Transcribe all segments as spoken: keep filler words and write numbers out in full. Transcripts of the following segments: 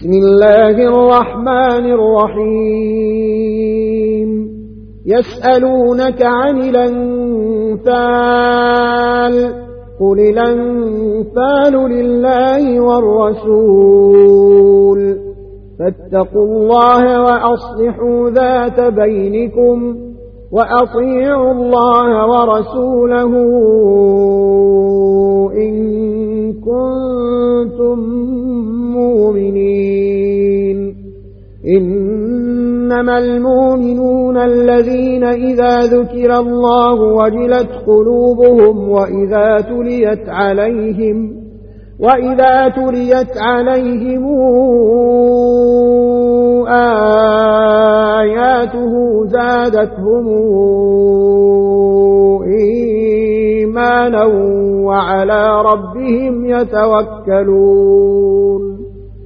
بسم الله الرحمن الرحيم يسألونك عن الأنفال قل الأنفال لله والرسول فاتقوا الله وأصلحوا ذات بينكم وأطيعوا الله ورسوله إن كنتم مؤمنين إنما المؤمنون الذين إذا ذكر الله وجلت قلوبهم وإذا تليت عليهم وإذا تليت عليهم آياته زادتهم إيمانا وعلى ربهم يتوكلون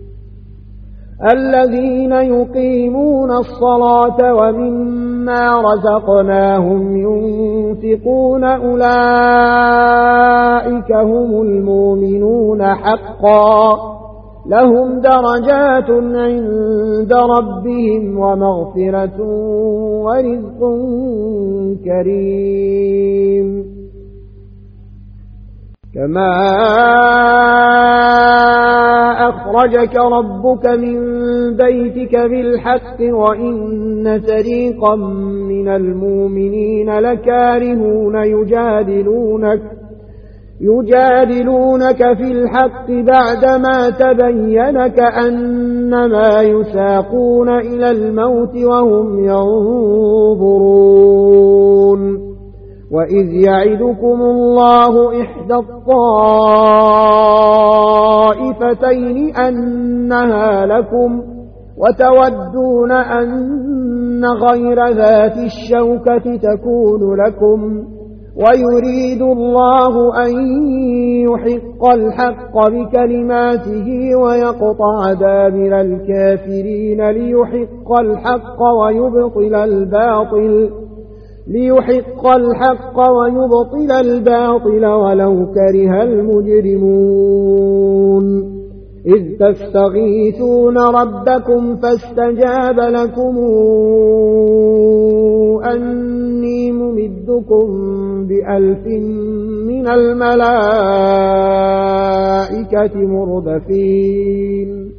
الذين يقيمون الصلاة ومما رزقناهم ينفقون أولئك هم المؤمنون حقا لهم درجات عند ربهم ومغفرة ورزق كريم كما أخرجك ربك من بيتك بالحق وإن فريقا من المؤمنين لكارهون يجادلونك يجادلونك في الحق بعدما تبين كأنما يساقون إلى الموت وهم ينظرون وإذ يعدكم الله إحدى الطائفتين أنها لكم وتودون أن غير ذات الشوكة تكون لكم ويريد الله أن يحق الحق بكلماته ويقطع دابر الكافرين ليحق الحق ويبطل الباطل ليحق الحق ويبطل الباطل ولو كره المجرمون إذ تستغيثون ربكم فاستجاب لكم أني ممدكم بألف من الملائكة مردفين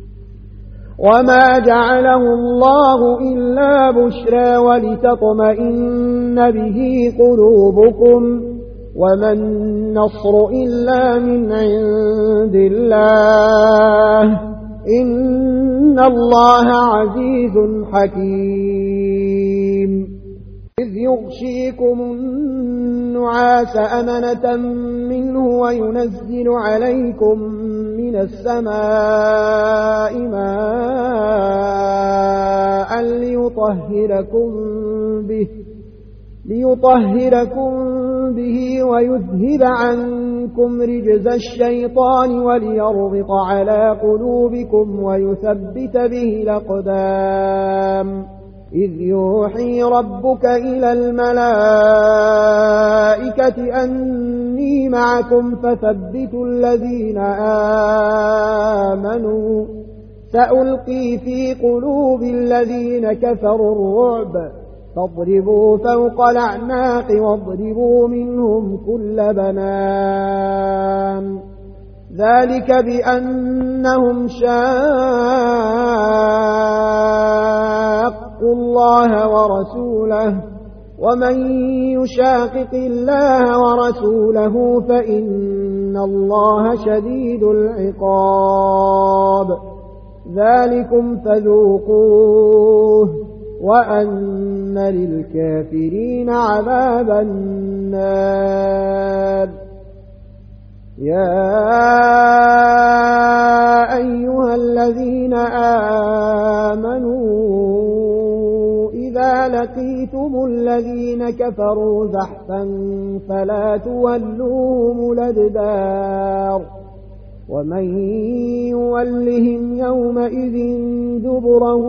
وما جعله الله إلا بشرى ولتطمئن به قلوبكم وما النصر إلا من عند الله إن الله عزيز حكيم إذ يغشيكم النعاس أمنة منه وينزل عليكم من السماء ماء ليطهركم به ليطهركم به ويذهب عنكم رجز الشيطان وليربط على قلوبكم ويثبت به الأقدام إذ يوحي ربك إلى الملائكة أني معكم فثبتوا الذين آمنوا سألقي في قلوب الذين كفروا الرعب فاضربوا فوق الأعناق واضربوا منهم كل بنان ذلك بأنهم شاقوا الله ورسوله ومن يشاقق الله ورسوله فإن الله شديد العقاب ذلكم فذوقوه وأن للكافرين عذاب النار يا أيها الذين آمنوا إذا لقيتم الذين كفروا زحفا فلا تولوهم الأدبار ومن يولهم يومئذ دبره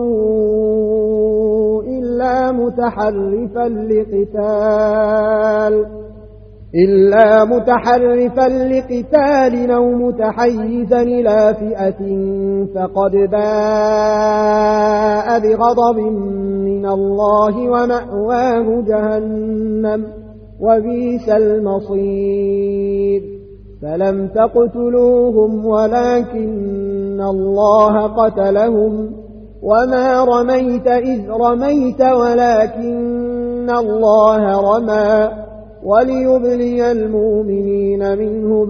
إلا متحرفا لقتال إلا متحرفا لقتال أو متحيزا إلى فئة فقد باء بغضب من الله ومأواه جهنم وبئس المصير فلم تقتلوهم ولكن الله قتلهم وما رميت إذ رميت ولكن الله رمى وليبلي المؤمنين منه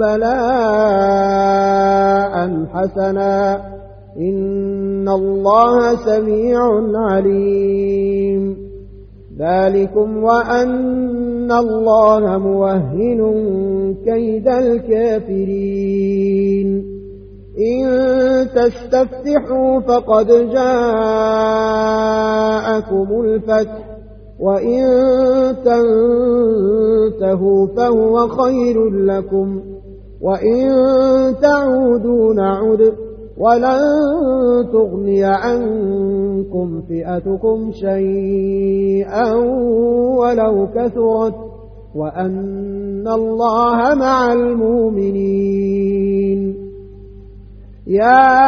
بلاء حسنا إن الله سميع عليم ذلكم وأن الله موهن كيد الكافرين إن تستفتحوا فقد جاءكم الفتح وإن تنتهوا فهو خير لكم وإن تعودوا نعد ولن تغني عنكم فئتكم شيئا ولو كثرت وأن الله مع المؤمنين يا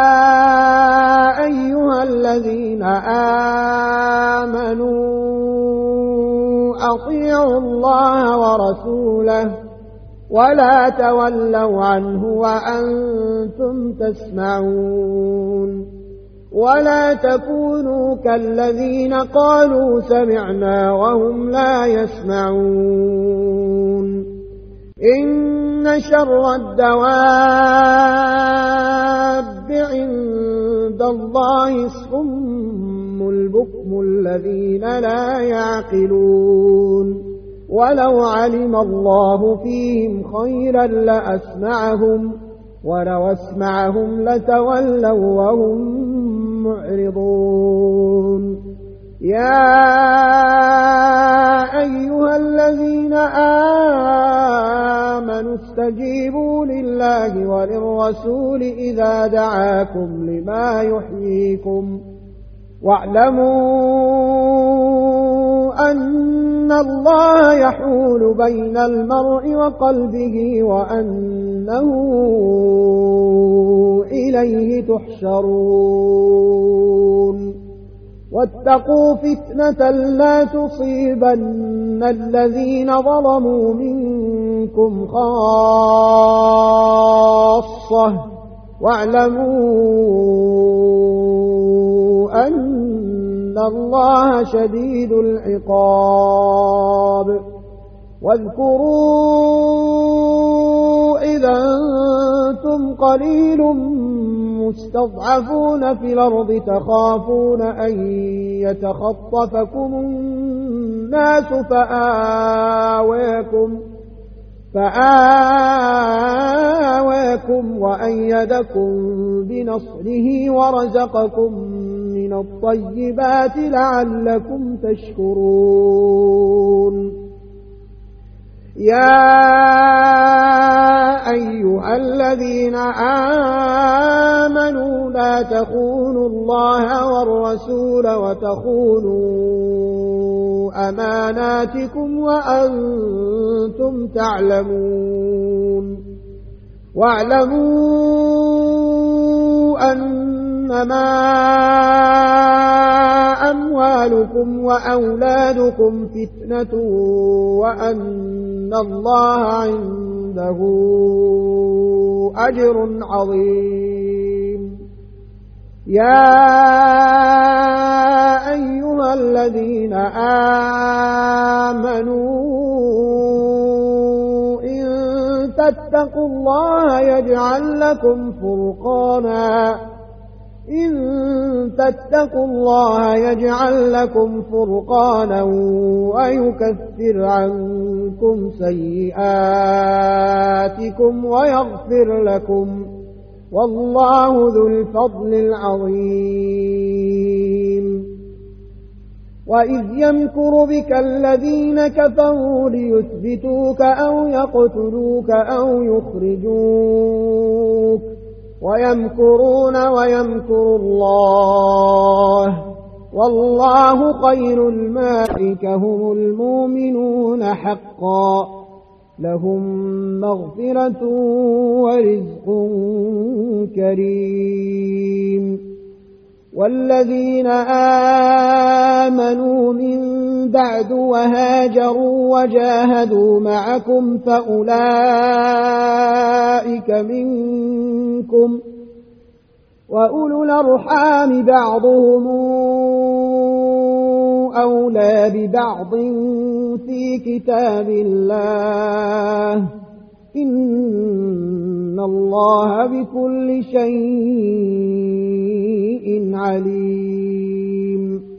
أيها الذين آمنوا أطيعوا الله ورسوله ولا تولوا عنه وأنتم تسمعون ولا تكونوا كالذين قالوا سمعنا وهم لا يسمعون إن شر الدواب عند الله الصم البكم الذين لا يعقلون ولو علم الله فيهم خيرا لأسمعهم ولو أسمعهم لتولوا وهم معرضون يا أيها الذين آمنوا استجيبوا لله وللرسول إذا دعاكم لما يحييكم واعلموا أن الله يحول بين المرء وقلبه وأنه إليه تحشرون واتقوا فتنة لا تصيبن الذين ظلموا منكم خاصة واعلموا أن الله شديد العقاب واذكروا إذا أنتم قليل مستضعفون في الأرض تخافون أن يتخطفكم الناس فآواكم فآواكم وأيدكم بنصره ورزقكم من الطيبات لعلكم تشكرون يا أيها الذين آمنوا لا تخونوا الله والرسول وتخونوا أماناتكم وأنتم تعلمون واعلموا أنما أموالكم وأولادكم فتنة وأن الله عنده أجر عظيم يا أيها الذين آمنوا إن تتقوا الله يجعل لكم فرقانا إن تتقوا الله يجعل لكم فرقانا ويكفر عنكم سيئاتكم ويغفر لكم والله ذو الفضل العظيم وإذ يمكر بك الذين كفروا ليثبتوك أو يقتلوك أو يخرجوك ويمكرون ويمكر الله والله خير الماكرين هم المؤمنون حقا لهم مغفرة ورزق كريم. والذين آمنوا من بعد وهاجروا وجاهدوا معكم فأولئك منكم، وأولو الأرحام بعضهم أولى ببعض في كتاب الله، إن الله بكل شيء عليم.